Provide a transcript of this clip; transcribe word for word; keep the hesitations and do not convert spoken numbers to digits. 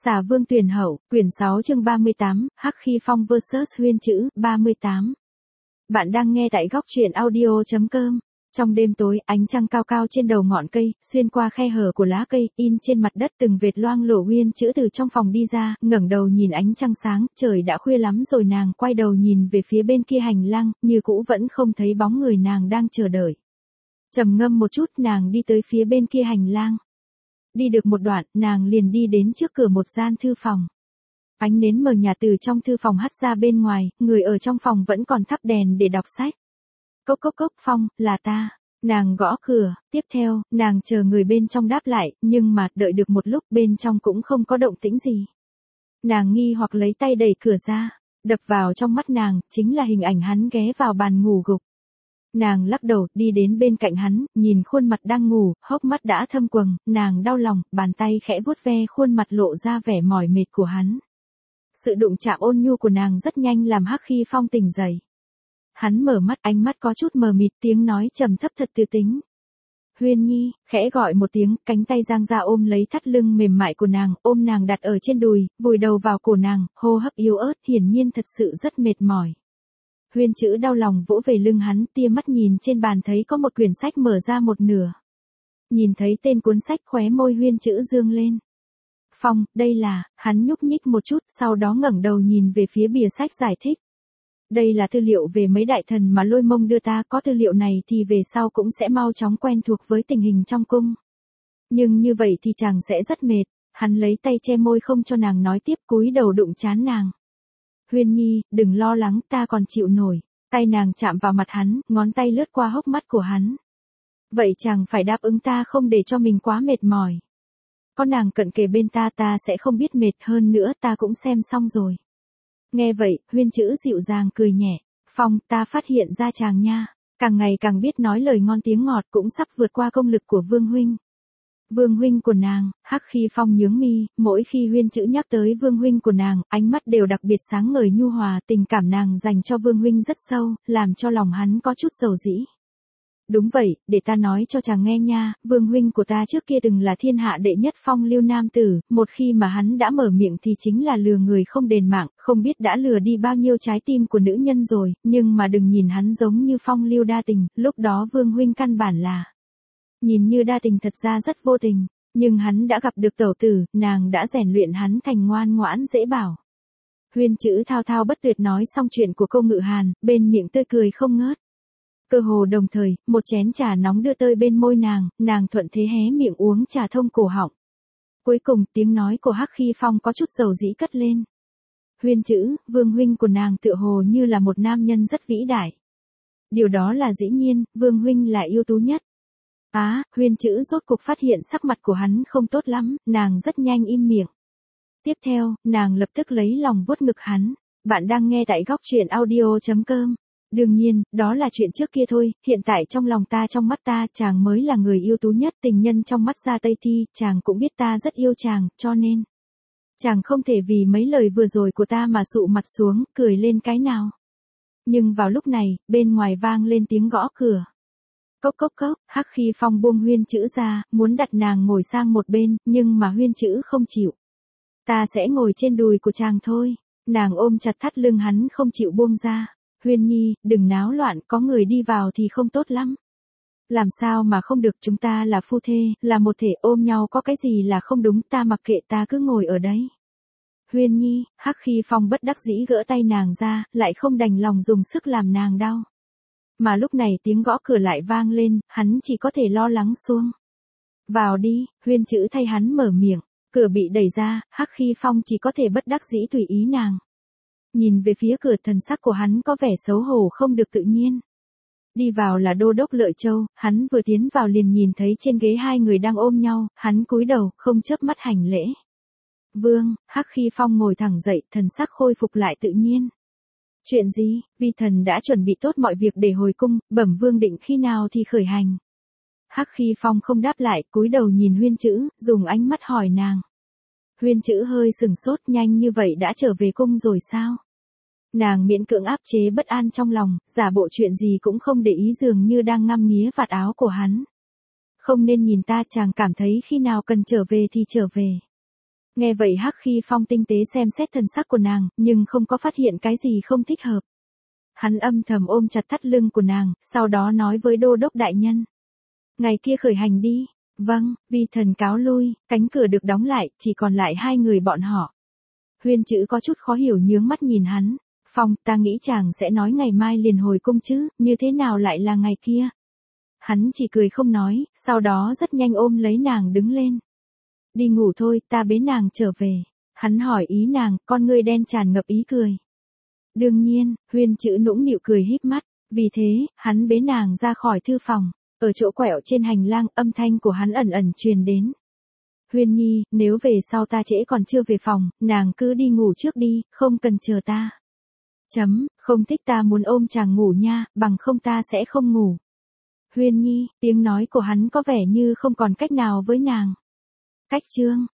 Xà Vương Tuyển Hậu, quyển sáu chương ba mươi tám, Hắc Khi Phong versus Huyên Chữ, ba mươi tám. Bạn đang nghe tại góc truyện audio chấm com. Trong đêm tối, ánh trăng cao cao trên đầu ngọn cây, xuyên qua khe hở của lá cây, in trên mặt đất từng vệt loang lổ. Huyên Chữ từ trong phòng đi ra, ngẩng đầu nhìn ánh trăng sáng, trời đã khuya lắm rồi. Nàng quay đầu nhìn về phía bên kia hành lang, như cũ vẫn không thấy bóng người nàng đang chờ đợi. Trầm ngâm một chút, nàng đi tới phía bên kia hành lang. Đi được một đoạn, nàng liền đi đến trước cửa một gian thư phòng. Ánh nến mờ nhạt từ trong thư phòng hắt ra bên ngoài, người ở trong phòng vẫn còn thắp đèn để đọc sách. Cốc cốc cốc, Phong, là ta. Nàng gõ cửa, tiếp theo, nàng chờ người bên trong đáp lại, nhưng mà đợi được một lúc bên trong cũng không có động tĩnh gì. Nàng nghi hoặc lấy tay đẩy cửa ra, đập vào trong mắt nàng, chính là hình ảnh hắn ghé vào bàn ngủ gục. Nàng lắc đầu, đi đến bên cạnh hắn, nhìn khuôn mặt đang ngủ, hốc mắt đã thâm quầng, nàng đau lòng, bàn tay khẽ vuốt ve khuôn mặt lộ ra vẻ mỏi mệt của hắn. Sự đụng chạm ôn nhu của nàng rất nhanh làm Hắc Khi Phong tỉnh dậy. Hắn mở mắt, ánh mắt có chút mờ mịt, tiếng nói trầm thấp thật tư tính. Huyên Nhi, khẽ gọi một tiếng, cánh tay giang ra ôm lấy thắt lưng mềm mại của nàng, ôm nàng đặt ở trên đùi, vùi đầu vào cổ nàng, hô hấp yếu ớt, hiển nhiên thật sự rất mệt mỏi. Huyên Chữ đau lòng vỗ về lưng hắn, tia mắt nhìn trên bàn thấy có một quyển sách mở ra một nửa. Nhìn thấy tên cuốn sách, khóe môi Huyên Chữ dương lên. Phong, đây là, hắn nhúc nhích một chút, sau đó ngẩng đầu nhìn về phía bìa sách giải thích. Đây là tư liệu về mấy đại thần mà Lôi Mông đưa ta, có tư liệu này thì về sau cũng sẽ mau chóng quen thuộc với tình hình trong cung. Nhưng như vậy thì chàng sẽ rất mệt, hắn lấy tay che môi không cho nàng nói tiếp, cúi đầu đụng trán nàng. Huyên Nhi, đừng lo lắng, ta còn chịu nổi. Tay nàng chạm vào mặt hắn, ngón tay lướt qua hốc mắt của hắn. Vậy chàng phải đáp ứng ta không để cho mình quá mệt mỏi. Có nàng cận kề bên ta ta sẽ không biết mệt, hơn nữa ta cũng xem xong rồi. Nghe vậy, Huyên Chữ dịu dàng cười nhẹ. Phong, ta phát hiện ra chàng nha, càng ngày càng biết nói lời ngon tiếng ngọt, cũng sắp vượt qua công lực của Vương huynh. Vương huynh của nàng. Hắc Khi Phong nhướng mi, mỗi khi Huyên Chữ nhắc tới Vương huynh của nàng, ánh mắt đều đặc biệt sáng ngời nhu hòa, tình cảm nàng dành cho Vương huynh rất sâu, làm cho lòng hắn có chút dầu dĩ. Đúng vậy, để ta nói cho chàng nghe nha, Vương huynh của ta trước kia từng là thiên hạ đệ nhất phong lưu nam tử, một khi mà hắn đã mở miệng thì chính là lừa người không đền mạng, không biết đã lừa đi bao nhiêu trái tim của nữ nhân rồi, nhưng mà đừng nhìn hắn giống như phong lưu đa tình, lúc đó Vương huynh căn bản là nhìn như đa tình, thật ra rất vô tình, nhưng hắn đã gặp được tẩu tử, nàng đã rèn luyện hắn thành ngoan ngoãn dễ bảo. Huyên Chữ thao thao bất tuyệt nói xong chuyện của Câu Ngự Hàn, bên miệng tươi cười không ngớt. Cơ hồ đồng thời, một chén trà nóng đưa tới bên môi nàng, nàng thuận thế hé miệng uống trà thông cổ họng. Cuối cùng, tiếng nói của Hắc Khi Phong có chút dầu dĩ cất lên. Huyên Chữ, Vương huynh của nàng tựa hồ như là một nam nhân rất vĩ đại. Điều đó là dĩ nhiên, Vương huynh là ưu tú nhất. Á, à, Huyên Chữ rốt cục phát hiện sắc mặt của hắn không tốt lắm, nàng rất nhanh im miệng. Tiếp theo, nàng lập tức lấy lòng vuốt ngực hắn. Bạn đang nghe tại góc truyện audio chấm com. Đương nhiên, đó là chuyện trước kia thôi, hiện tại trong lòng ta, trong mắt ta, chàng mới là người ưu tú nhất, tình nhân trong mắt Gia Tây Thi, chàng cũng biết ta rất yêu chàng, cho nên chàng không thể vì mấy lời vừa rồi của ta mà sụ mặt xuống, cười lên cái nào. Nhưng vào lúc này, bên ngoài vang lên tiếng gõ cửa. Cốc cốc cốc, Hắc Khi Phong buông Huyên Chữ ra, muốn đặt nàng ngồi sang một bên, nhưng mà Huyên Chữ không chịu. Ta sẽ ngồi trên đùi của chàng thôi. Nàng ôm chặt thắt lưng hắn không chịu buông ra. Huyên Nhi, đừng náo loạn, có người đi vào thì không tốt lắm. Làm sao mà không được, chúng ta là phu thê, là một thể, ôm nhau có cái gì là không đúng, ta mặc kệ, ta cứ ngồi ở đấy. Huyên Nhi, Hắc Khi Phong bất đắc dĩ gỡ tay nàng ra, lại không đành lòng dùng sức làm nàng đau. Mà lúc này tiếng gõ cửa lại vang lên, hắn chỉ có thể lo lắng xuống. Vào đi, Huyên Chữ thay hắn mở miệng, cửa bị đẩy ra, Hắc Khi Phong chỉ có thể bất đắc dĩ tùy ý nàng. Nhìn về phía cửa, thần sắc của hắn có vẻ xấu hổ không được tự nhiên. Đi vào là Đô Đốc Lợi Châu, hắn vừa tiến vào liền nhìn thấy trên ghế hai người đang ôm nhau, hắn cúi đầu, không chớp mắt hành lễ. Vương, Hắc Khi Phong ngồi thẳng dậy, thần sắc khôi phục lại tự nhiên. Chuyện gì, vi thần đã chuẩn bị tốt mọi việc để hồi cung, bẩm vương định khi nào thì khởi hành. Hắc Khi Phong không đáp lại, cúi đầu nhìn Huyên Chữ, dùng ánh mắt hỏi nàng. Huyên Chữ hơi sừng sốt, nhanh như vậy đã trở về cung rồi sao? Nàng miễn cưỡng áp chế bất an trong lòng, giả bộ chuyện gì cũng không để ý, dường như đang ngắm nghía vạt áo của hắn. Không nên nhìn ta, chàng cảm thấy khi nào cần trở về thì trở về. Nghe vậy Hắc Khi Phong tinh tế xem xét thần sắc của nàng, nhưng không có phát hiện cái gì không thích hợp. Hắn âm thầm ôm chặt thắt lưng của nàng, sau đó nói với đô đốc đại nhân. Ngày kia khởi hành đi. Vâng, vi thần cáo lui, cánh cửa được đóng lại, chỉ còn lại hai người bọn họ. Huyên Chữ có chút khó hiểu nhướng mắt nhìn hắn. Phong, ta nghĩ chàng sẽ nói ngày mai liền hồi cung chứ, như thế nào lại là ngày kia? Hắn chỉ cười không nói, sau đó rất nhanh ôm lấy nàng đứng lên. Đi ngủ thôi, ta bế nàng trở về. Hắn hỏi ý nàng, con ngươi đen tràn ngập ý cười. Đương nhiên, Huyên Chữ nũng nịu cười híp mắt, vì thế, hắn bế nàng ra khỏi thư phòng. Ở chỗ quẹo trên hành lang, âm thanh của hắn ẩn ẩn truyền đến. Huyên Nhi, nếu về sau ta trễ còn chưa về phòng, nàng cứ đi ngủ trước đi, không cần chờ ta. Chấm, không thích ta muốn ôm chàng ngủ nha, bằng không ta sẽ không ngủ. Huyên Nhi, tiếng nói của hắn có vẻ như không còn cách nào với nàng. Cách chương.